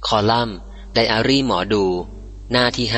คอลัมน์ไดอารี่หมอดูหน้าที่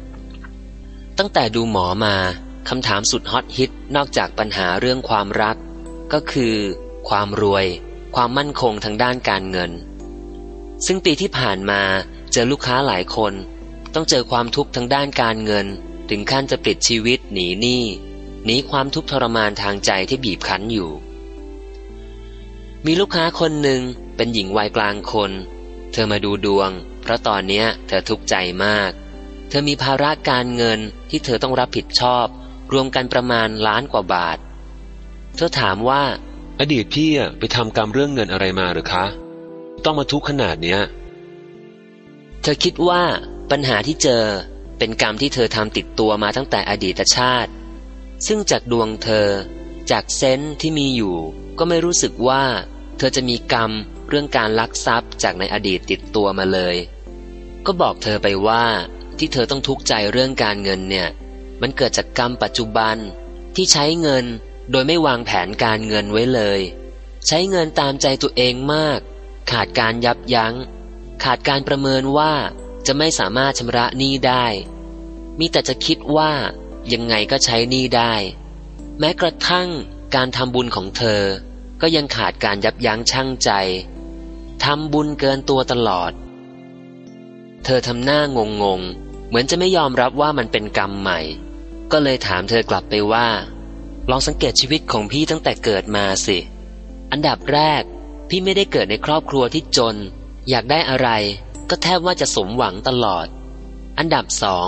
5ตั้งแต่ดูหมอมาคำถามสุดฮอตฮิตนอกจากปัญหาเรื่องความรักก็คือความรวยความมั่นคงทางด้านการเงินซึ่งปีที่ผ่านมาเจอลูกค้าหลายคนต้องเจอความทุกข์ทางด้านการเงินถึงขั้นจะปลิดชีวิตหนีหนี้หนีความทุกข์ทรมานทางใจที่บีบคั้นอยู่มีลูกค้าคนหนึ่งเป็นหญิงวัยกลางคนเธอมาดูดวงเพราะตอนนี้เธอทุกข์ใจมากเธอมีภาระการเงินที่เธอต้องรับผิดชอบรวมกันประมาณล้านกว่าบาทเธอถามว่าอดีตพี่ไปทำกรรมเรื่องเงินอะไรมาหรือคะต้องมาทุกข์ขนาดเนี้ยเธอคิดว่าปัญหาที่เจอเป็นกรรมที่เธอทำติดตัวมาตั้งแต่อดีตชาติซึ่งจากดวงเธอจากเซนส์ที่มีอยู่ก็ไม่รู้สึกว่าเธอจะมีกรรมเรื่องการลักทรัพย์จากในอดีตติดตัวมาเลยก็บอกเธอไปว่าที่เธอต้องทุกข์ใจเรื่องการเงินเนี่ยมันเกิดจากกรรมปัจจุบันที่ใช้เงินโดยไม่วางแผนการเงินไว้เลยใช้เงินตามใจตัวเองมากขาดการยับยั้งขาดการประเมินว่าจะไม่สามารถชำระหนี้ได้มีแต่จะคิดว่ายังไงก็ใช้หนี้ได้แม้กระทั่งการทำบุญของเธอก็ยังขาดการยับยั้งชั่งใจทำบุญเกินตัวตลอดเธอทำหน้างงเหมือนจะไม่ยอมรับว่ามันเป็นกรรมใหม่ก็เลยถามเธอกลับไปว่าลองสังเกตชีวิตของพี่ตั้งแต่เกิดมาสิอันดับแรกพี่ไม่ได้เกิดในครอบครัวที่จนอยากได้อะไรก็แทบว่าจะสมหวังตลอดอันดับ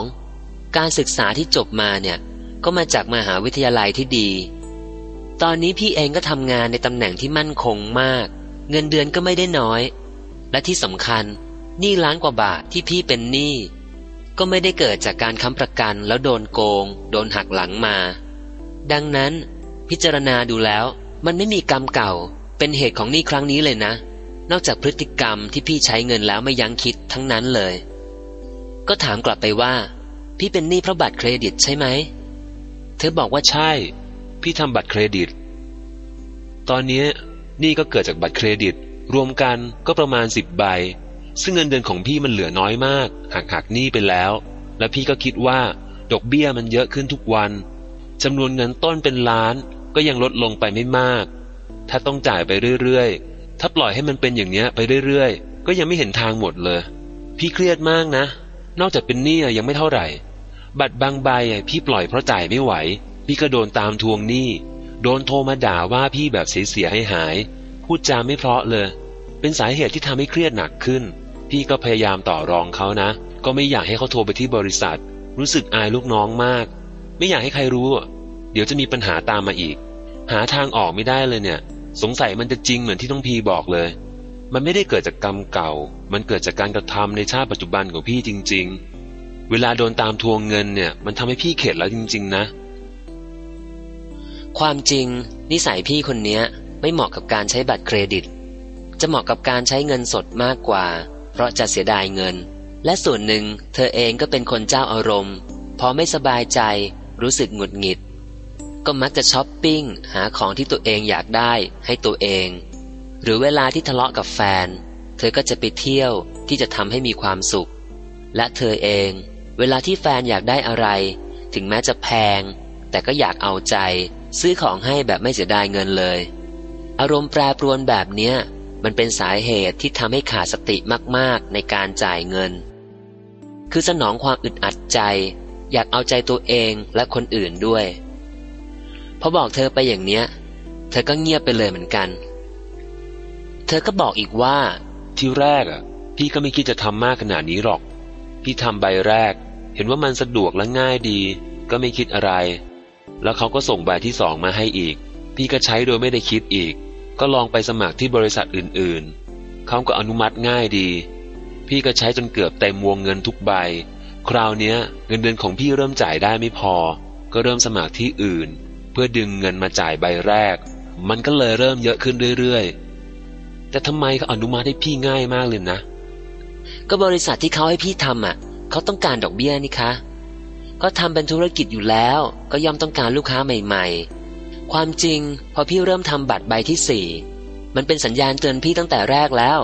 2การศึกษาที่จบมาเนี่ยก็มาจากมหาวิทยาลัยที่ดีตอนนี้พี่เองก็ทำงานในตำแหน่งที่มั่นคงมากเงินเดือนก็ไม่ได้น้อยและที่สำคัญหนี้ล้านกว่าบาทที่พี่เป็นหนี้ก็ไม่ได้เกิดจากการค้ำประกันแล้วโดนโกงโดนหักหลังมาดังนั้นพิจารณาดูแล้วมันไม่มีกรรมเก่าเป็นเหตุของหนี้ครั้งนี้เลยนะนอกจากพฤติกรรมที่พี่ใช้เงินแล้วไม่ยั้งคิดทั้งนั้นเลยก็ถามกลับไปว่าพี่เป็นหนี้เพราะบัตรเครดิตใช่ไหมเธอบอกว่าใช่พี่ทำบัตรเครดิตตอนนี้หนี้ก็เกิดจากบัตรเครดิตรวมกันก็ประมาณ10 ใบซึ่งเงินเดือนของพี่มันเหลือน้อยมากหักหนี้ไปแล้วและพี่ก็คิดว่าดอกเบี้ยมันเยอะขึ้นทุกวันจำนวนเงินต้นเป็นล้านก็ยังลดลงไปไม่มากถ้าต้องจ่ายไปเรื่อยๆถ้าปล่อยให้มันเป็นอย่างเนี้ยไปเรื่อยๆก็ยังไม่เห็นทางหมดเลยพี่เครียดมากนะนอกจากเป็นหนี้ยังไม่เท่าไหร่บัตรบางใบพี่ปล่อยเพราะจ่ายไม่ไหวพี่ก็โดนตามทวงหนี้โดนโทรมาด่าว่าพี่แบบเสียหายพูดจาไม่เพราะเลยเป็นสาเหตุที่ทำให้เครียดหนักขึ้นพี่ก็พยายามต่อรองเขานะก็ไม่อยากให้เขาโทรไปที่บริษัทรู้สึกอายลูกน้องมากไม่อยากให้ใครรู้เดี๋ยวจะมีปัญหาตามมาอีกหาทางออกไม่ได้เลยเนี่ยสงสัยมันจะจริงเหมือนที่ต้องพีบอกเลยมันไม่ได้เกิดจากกรรมเก่ามันเกิดจากการกระทำในชาติปัจจุบันของพี่จริงๆเวลาโดนตามทวงเงินเนี่ยมันทำให้พี่เข็ดแล้วจริงๆนะความจริงนิสัยพี่คนนี้ไม่เหมาะกับการใช้บัตรเครดิตจะเหมาะกับการใช้เงินสดมากกว่าเพราะจะเสียดายเงินและส่วนหนึ่งเธอเองก็เป็นคนเจ้าอารมณ์พอไม่สบายใจรู้สึกหงุดหงิดก็มักจะช้อปปิ้งหาของที่ตัวเองอยากได้ให้ตัวเองหรือเวลาที่ทะเลาะกับแฟนเธอก็จะไปเที่ยวที่จะทำให้มีความสุขและเธอเองเวลาที่แฟนอยากได้อะไรถึงแม้จะแพงแต่ก็อยากเอาใจซื้อของให้แบบไม่เสียดายเงินเลยอารมณ์แปรปรวนแบบเนี้ยมันเป็นสาเหตุที่ทำให้ขาดสติมากๆในการจ่ายเงินคือสนองความอึดอัดใจอยากเอาใจตัวเองและคนอื่นด้วยพอบอกเธอไปอย่างเนี้ยเธอก็เงียบไปเลยเหมือนกันเธอก็บอกอีกว่าที่แรกพี่ก็ไม่คิดจะทำมากขนาดนี้หรอกพี่ทำใบแรกเห็นว่ามันสะดวกและง่ายดีก็ไม่คิดอะไรแล้วเขาก็ส่งใบที่2มาให้อีกพี่ก็ใช้โดยไม่ได้คิดอีกก็ลองไปสมัครที่บริษัทอื่นๆเขาก็อนุมัติง่ายดีพี่ก็ใช้จนเกือบเต็มวงเงินทุกใบคราวเนี้ยเงินเดือนของพี่เริ่มจ่ายได้ไม่พอก็เริ่มสมัครที่อื่นเพื่อดึงเงินมาจ่ายใบแรกมันก็เลยเริ่มเยอะขึ้นเรื่อยๆแต่ทำไมเขาอนุมัติให้พี่ง่ายมากเลยนะก็บริษัทที่เขาให้พี่ทำเขาต้องการดอกเบี้ยนี่คะก็ทำเป็นธุรกิจอยู่แล้วก็ย่อมต้องการลูกค้าใหม่ๆความจริงพอพี่เริ่มทำบัตรใบที่4มันเป็นสัญญาณเตือนพี่ตั้งแต่แรกแล้ว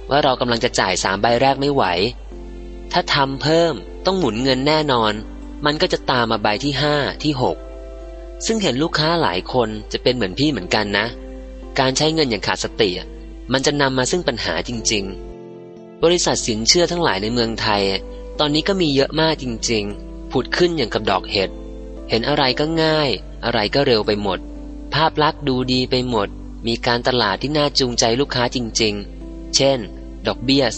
ว่าเรากำลังจะจ่าย3 ใบแรกไม่ไหวถ้าทำเพิ่มต้องหมุนเงินแน่นอนมันก็จะตามมาใบที่5ที่6ซึ่งเห็นลูกค้าหลายคนจะเป็นเหมือนพี่เหมือนกันนะการใช้เงินอย่างขาดสติมันจะนำมาซึ่งปัญหาจริงๆบริษัทสินเชื่อทั้งหลายในเมืองไทยตอนนี้ก็มีเยอะมากจริงๆผุดขึ้นอย่างกับดอกเห็ดเห็นอะไรก็ง่ายอะไรก็เร็วไปหมดภาพลักษณ์ดูดีไปหมดมีการตลาดที่น่าจูงใจลูกค้าจริงๆเช่นดอกเบี้ย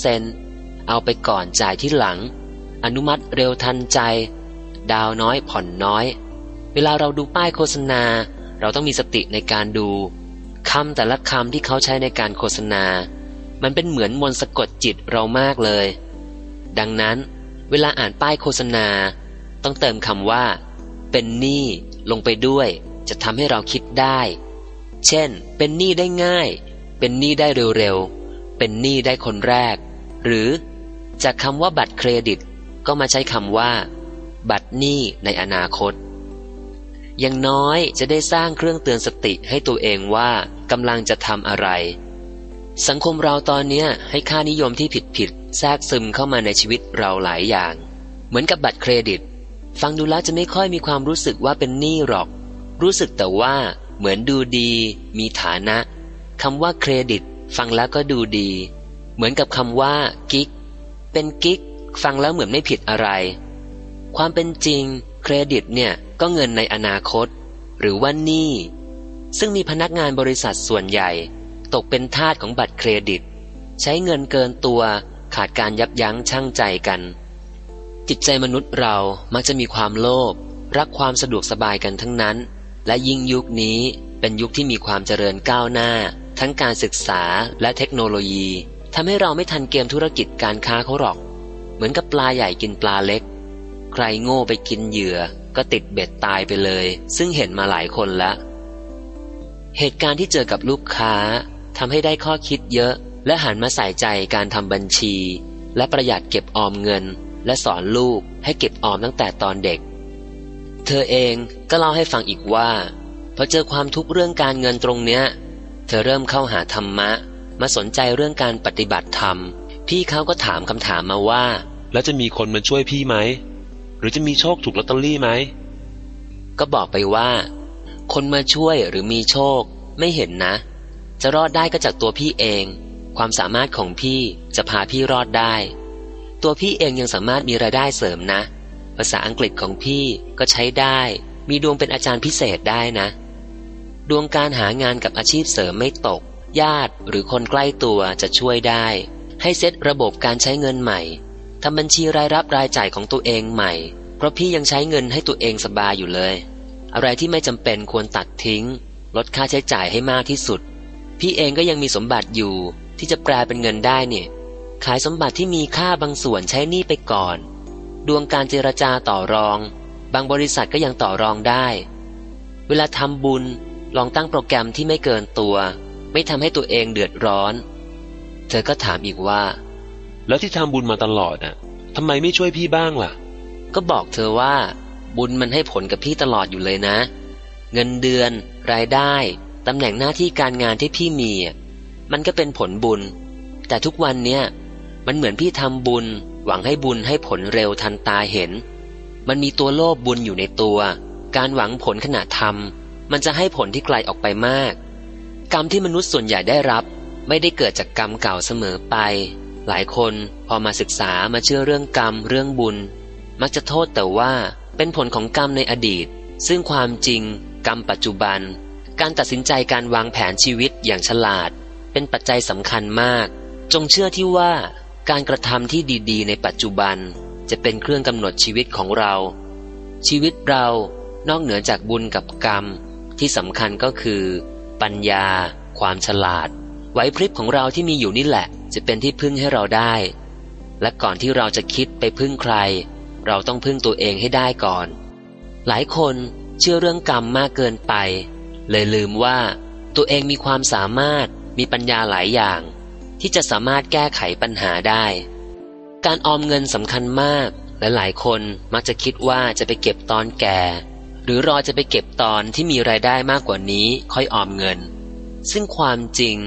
0% เอาไปก่อนจ่ายที่หลังอนุมัติเร็วทันใจดาวน้อยผ่อนน้อยเวลาเราดูป้ายโฆษณาเราต้องมีสติในการดูคำแต่ละคำที่เขาใช้ในการโฆษณามันเป็นเหมือนมนต์สะกดจิตเรามากเลยดังนั้นเวลาอ่านป้ายโฆษณาต้องเติมคำว่าเป็นหนี้ลงไปด้วยจะทำให้เราคิดได้เช่นเป็นหนี้ได้ง่ายเป็นหนี้ได้เร็วๆเป็นหนี้ได้คนแรกหรือจากคำว่าบัตรเครดิตก็มาใช้คำว่าบัตรหนี้ในอนาคตอย่างน้อยจะได้สร้างเครื่องเตือนสติให้ตัวเองว่ากำลังจะทำอะไรสังคมเราตอนนี้ให้ค่านิยมที่ผิดแทรกซึมเข้ามาในชีวิตเราหลายอย่างเหมือนกับบัตรเครดิตฟังดูแล้วจะไม่ค่อยมีความรู้สึกว่าเป็นหนี้หรอกรู้สึกแต่ว่าเหมือนดูดีมีฐานะคำว่าเครดิตฟังแล้วก็ดูดีเหมือนกับคำว่ากิ๊กเป็นกิ๊กฟังแล้วเหมือนไม่ผิดอะไรความเป็นจริงเครดิตเนี่ยก็เงินในอนาคตหรือว่าหนี้ซึ่งมีพนักงานบริษัทส่วนใหญ่ตกเป็นทาสของบัตรเครดิตใช้เงินเกินตัวขาดการยับยั้งชั่งใจกันจิตใจมนุษย์เรามักจะมีความโลภรักความสะดวกสบายกันทั้งนั้นและยิ่งยุคนี้เป็นยุคที่มีความเจริญก้าวหน้าทั้งการศึกษาและเทคโนโลยีทำให้เราไม่ทันเกมธุรกิจการค้าเขาหรอกเหมือนกับปลาใหญ่กินปลาเล็กใครโง่ไปกินเหยื่อก็ติดเบ็ดตายไปเลยซึ่งเห็นมาหลายคนแล้วเหตุการณ์ที่เจอกับลูกค้าทำให้ได้ข้อคิดเยอะและหันมาใส่ใจการทำบัญชีและประหยัดเก็บออมเงินและสอนลูกให้เก็บออมตั้งแต่ตอนเด็กเธอเองก็เล่าให้ฟังอีกว่าพอเจอความทุกข์เรื่องการเงินตรงเนี้ยเธอเริ่มเข้าหาธรรมะมาสนใจเรื่องการปฏิบัติธรรมพี่เขาก็ถามคำถามมาว่าแล้วจะมีคนมาช่วยพี่ไหมหรือจะมีโชคถูกลอตเตอรี่ไหมก็บอกไปว่าคนมาช่วยหรือมีโชคไม่เห็นนะจะรอดได้ก็จากตัวพี่เองความสามารถของพี่จะพาพี่รอดได้ตัวพี่เองยังสามารถมีรายได้เสริมนะภาษาอังกฤษของพี่ก็ใช้ได้มีดวงเป็นอาจารย์พิเศษได้นะดวงการหางานกับอาชีพเสริมไม่ตกญาติหรือคนใกล้ตัวจะช่วยได้ให้เซตระบบการใช้เงินใหม่ทำบัญชีรายรับรายจ่ายของตัวเองใหม่เพราะพี่ยังใช้เงินให้ตัวเองสบายอยู่เลยอะไรที่ไม่จำเป็นควรตัดทิ้งลดค่าใช้จ่ายให้มากที่สุดพี่เองก็ยังมีสมบัติอยู่ที่จะแปลเป็นเงินได้เนี่ยขายสมบัติที่มีค่าบางส่วนใช้หนี้ไปก่อนดวงการเจรจาต่อรองบางบริษัทก็ยังต่อรองได้เวลาทำบุญลองตั้งโปรแกรมที่ไม่เกินตัวไม่ทำให้ตัวเองเดือดร้อนเธอก็ถามอีกว่าแล้วที่ทำบุญมาตลอดทำไมไม่ช่วยพี่บ้างล่ะก็บอกเธอว่าบุญมันให้ผลกับพี่ตลอดอยู่เลยนะเงินเดือนรายได้ตำแหน่งหน้าที่การงานที่พี่มีมันก็เป็นผลบุญแต่ทุกวันเนี้ยมันเหมือนพี่ทำบุญหวังให้บุญให้ผลเร็วทันตาเห็นมันมีตัวโลภบุญอยู่ในตัวการหวังผลขณะทำมันจะให้ผลที่ไกลออกไปมากกรรมที่มนุษย์ส่วนใหญ่ได้รับไม่ได้เกิดจากกรรมเก่าเสมอไปหลายคนพอมาศึกษามาเชื่อเรื่องกรรมเรื่องบุญมักจะโทษแต่ว่าเป็นผลของกรรมในอดีตซึ่งความจริงกรรมปัจจุบันการตัดสินใจการวางแผนชีวิตอย่างฉลาดเป็นปัจจัยสำคัญมากจงเชื่อที่ว่าการกระทำที่ดีๆในปัจจุบันจะเป็นเครื่องกำหนดชีวิตของเราชีวิตเรานอกเหนือจากบุญกับกรรมที่สำคัญก็คือปัญญาความฉลาดไหวพริบของเราที่มีอยู่นี่แหละจะเป็นที่พึ่งให้เราได้และก่อนที่เราจะคิดไปพึ่งใครเราต้องพึ่งตัวเองให้ได้ก่อนหลายคนเชื่อเรื่องกรรมมากเกินไปเลยลืมว่าตัวเองมีความสามารถมีปัญญาหลายอย่างที่จะสามารถแก้ไขปัญหาได้การออมเงินสำคัญมากและหลายคนมักจะคิดว่าจะไปเก็บตอนแก่หรือรอจะไปเก็บตอนที่มีรายได้มากกว่านี้ค่อยออมเงินซึ่งความจริง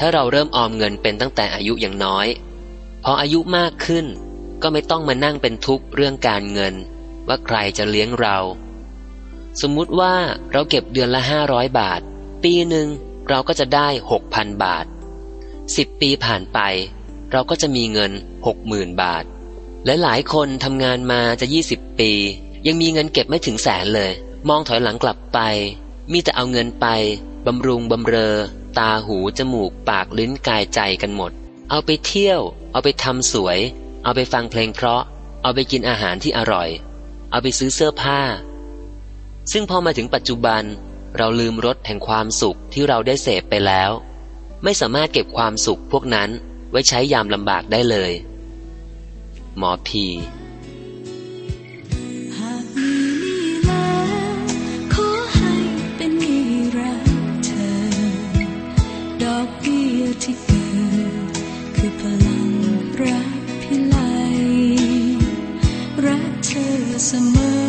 ถ้าเราเริ่มออมเงินเป็นตั้งแต่อายุยังน้อยพออายุมากขึ้นก็ไม่ต้องมานั่งเป็นทุกข์เรื่องการเงินว่าใครจะเลี้ยงเราสมมุติว่าเราเก็บเดือนละ500 บาทปีหนึ่งเราก็จะได้ 6,000 บาท10 ปีผ่านไปเราก็จะมีเงิน 60,000 บาทและหลายคนทำงานมาจะ20 ปียังมีเงินเก็บไม่ถึงแสนเลยมองถอยหลังกลับไปมีแต่เอาเงินไปบำรุงบำเรอตาหูจมูกปากลิ้นกายใจกันหมดเอาไปเที่ยวเอาไปทำสวยเอาไปฟังเพลงเพราะเอาไปกินอาหารที่อร่อยเอาไปซื้อเสื้อผ้าซึ่งพอมาถึงปัจจุบันเราลืมรสแห่งความสุขที่เราได้เสพไปแล้วไม่สามารถเก็บความสุขพวกนั้นไว้ใช้ยามลำบากได้เลยหมอพีที่เกิดคือพลังรักพิไลรักเธอเสมอ